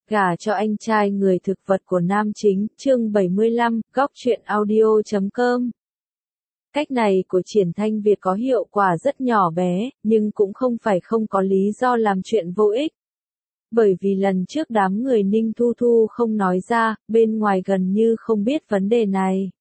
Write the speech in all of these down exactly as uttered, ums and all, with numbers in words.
Gả cho anh trai người thực vật của nam chính, chương bảy mươi lăm, góc truyện audio chấm com. Cách này của Triển Thanh Việt có hiệu quả rất nhỏ bé, nhưng cũng không phải không có lý do làm chuyện vô ích. Bởi vì lần trước đám người Ninh Thu Thu không nói ra, bên ngoài gần như không biết vấn đề này.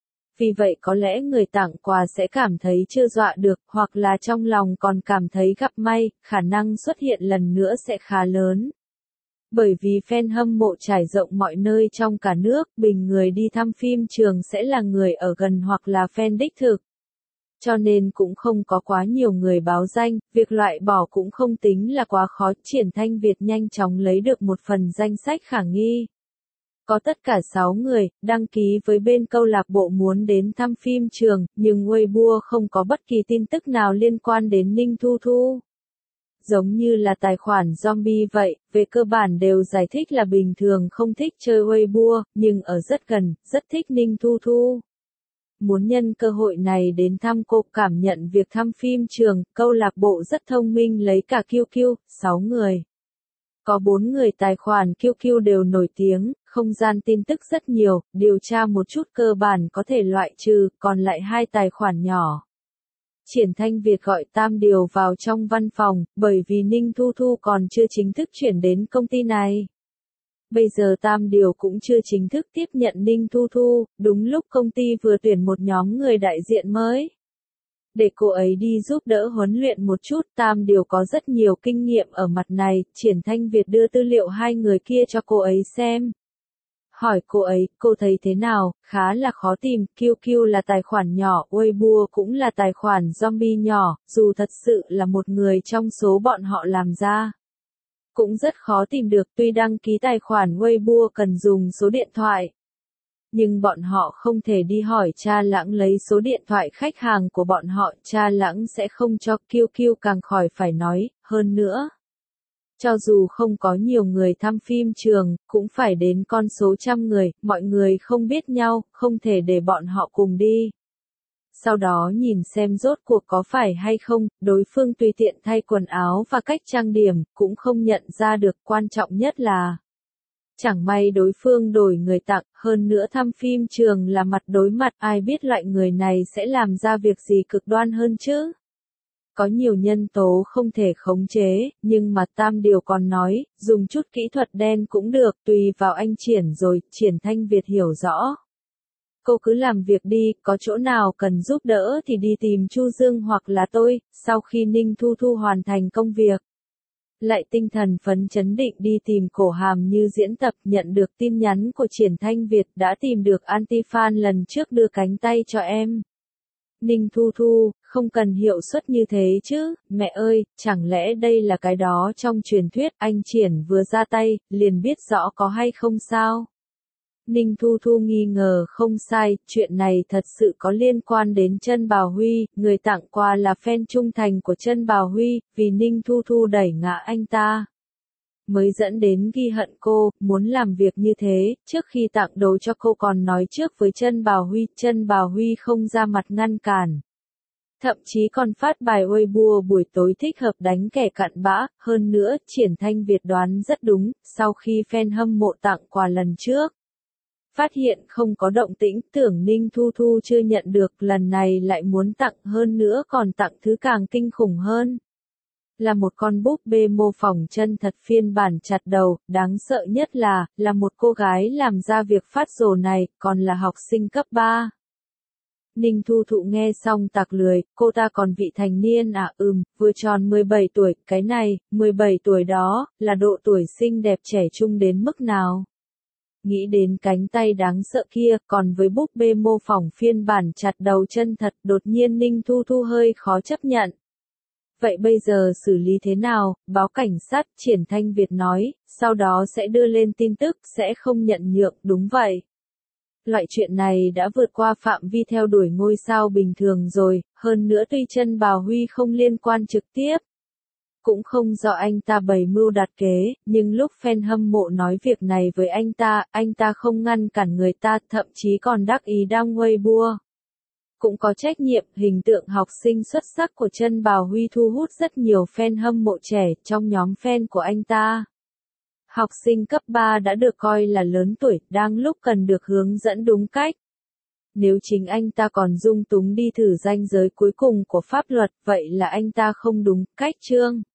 Vì vậy có lẽ người tặng quà sẽ cảm thấy chưa dọa được, hoặc là trong lòng còn cảm thấy gặp may, khả năng xuất hiện lần nữa sẽ khá lớn. Bởi vì fan hâm mộ trải rộng mọi nơi trong cả nước, bình người đi thăm phim trường sẽ là người ở gần hoặc là fan đích thực. Cho nên cũng không có quá nhiều người báo danh, việc loại bỏ cũng không tính là quá khó. Triển Thanh Việt nhanh chóng lấy được một phần danh sách khả nghi. Có tất cả sáu người, đăng ký với bên câu lạc bộ muốn đến thăm phim trường, nhưng Weibo không có bất kỳ tin tức nào liên quan đến Ninh Thu Thu. Giống như là tài khoản zombie vậy, về cơ bản đều giải thích là bình thường không thích chơi Weibo, nhưng ở rất gần, rất thích Ninh Thu Thu. Muốn nhân cơ hội này đến thăm cô, cảm nhận việc thăm phim trường, câu lạc bộ rất thông minh lấy cả quy quy, sáu người. Có bốn người tài khoản quy quy đều nổi tiếng, không gian tin tức rất nhiều, điều tra một chút cơ bản có thể loại trừ, còn lại hai tài khoản nhỏ. Triển Thanh Việt gọi Tam Điều vào trong văn phòng, bởi vì Ninh Thu Thu còn chưa chính thức chuyển đến công ty này. Bây giờ Tam Điều cũng chưa chính thức tiếp nhận Ninh Thu Thu, đúng lúc công ty vừa tuyển một nhóm người đại diện mới. Để cô ấy đi giúp đỡ huấn luyện một chút, Tam Điều có rất nhiều kinh nghiệm ở mặt này, Triển Thanh Việt đưa tư liệu hai người kia cho cô ấy xem. Hỏi cô ấy, cô thấy thế nào, khá là khó tìm, quy quy là tài khoản nhỏ, Weibo cũng là tài khoản zombie nhỏ, dù thật sự là một người trong số bọn họ làm ra. Cũng rất khó tìm được, tuy đăng ký tài khoản Weibo cần dùng số điện thoại. Nhưng bọn họ không thể đi hỏi Cha Lãng lấy số điện thoại khách hàng của bọn họ, Cha Lãng sẽ không cho, quy quy càng khỏi phải nói, hơn nữa. Cho dù không có nhiều người thăm phim trường, cũng phải đến con số trăm người, mọi người không biết nhau, không thể để bọn họ cùng đi. Sau đó nhìn xem rốt cuộc có phải hay không, đối phương tùy tiện thay quần áo và cách trang điểm, cũng không nhận ra được, quan trọng nhất là chẳng may đối phương đổi người tặng, hơn nữa thăm phim trường là mặt đối mặt, ai biết loại người này sẽ làm ra việc gì cực đoan hơn chứ. Có nhiều nhân tố không thể khống chế, nhưng mà Tam Điều còn nói, dùng chút kỹ thuật đen cũng được, tùy vào anh Triển rồi, Triển Thanh Việt hiểu rõ. Cô cứ làm việc đi, có chỗ nào cần giúp đỡ thì đi tìm Chu Dương hoặc là tôi, sau khi Ninh Thu Thu hoàn thành công việc. Lại tinh thần phấn chấn định đi tìm Cổ Hàm Như diễn tập, nhận được tin nhắn của Triển Thanh Việt đã tìm được Antifan lần trước đưa cánh tay cho em. Ninh Thu Thu, không cần hiệu suất như thế chứ, mẹ ơi, chẳng lẽ đây là cái đó trong truyền thuyết, anh Triển vừa ra tay, liền biết rõ có hay không sao? Ninh Thu Thu nghi ngờ không sai, chuyện này thật sự có liên quan đến Chân Bào Huy, người tặng quà là fan trung thành của Chân Bào Huy, vì Ninh Thu Thu đẩy ngã anh ta. Mới dẫn đến ghi hận cô, muốn làm việc như thế, trước khi tặng đồ cho cô còn nói trước với Chân Bào Huy, Chân Bào Huy không ra mặt ngăn cản. Thậm chí còn phát bài Weibo buổi tối thích hợp đánh kẻ cặn bã, hơn nữa, Triển Thanh Việt đoán rất đúng, sau khi fan hâm mộ tặng quà lần trước. Phát hiện không có động tĩnh, tưởng Ninh Thu Thu chưa nhận được, lần này lại muốn tặng hơn nữa còn tặng thứ càng kinh khủng hơn. Là một con búp bê mô phỏng chân thật phiên bản chặt đầu, đáng sợ nhất là, là một cô gái làm ra việc phát rồ này, còn là học sinh cấp ba. Ninh Thu Thụ nghe xong tặc lười, cô ta còn vị thành niên à, ừm, vừa tròn mười bảy tuổi, cái này, mười bảy tuổi đó, là độ tuổi xinh đẹp trẻ trung đến mức nào? Nghĩ đến cánh tay đáng sợ kia, còn với búp bê mô phỏng phiên bản chặt đầu chân thật, đột nhiên Ninh Thu Thu hơi khó chấp nhận. Vậy bây giờ xử lý thế nào? Báo cảnh sát, Triển Thanh Việt nói, sau đó sẽ đưa lên tin tức, sẽ không nhận nhượng, đúng vậy. Loại chuyện này đã vượt qua phạm vi theo đuổi ngôi sao bình thường rồi, hơn nữa tuy Chân Bào Huy không liên quan trực tiếp. Cũng không do anh ta bày mưu đặt kế, nhưng lúc fan hâm mộ nói việc này với anh ta, anh ta không ngăn cản người ta, thậm chí còn đắc ý đăng Weibo. Cũng có trách nhiệm, hình tượng học sinh xuất sắc của Chân Bào Huy thu hút rất nhiều fan hâm mộ trẻ trong nhóm fan của anh ta. Học sinh cấp ba đã được coi là lớn tuổi, đang lúc cần được hướng dẫn đúng cách. Nếu chính anh ta còn dung túng đi thử ranh giới cuối cùng của pháp luật, vậy là anh ta không đúng cách chương.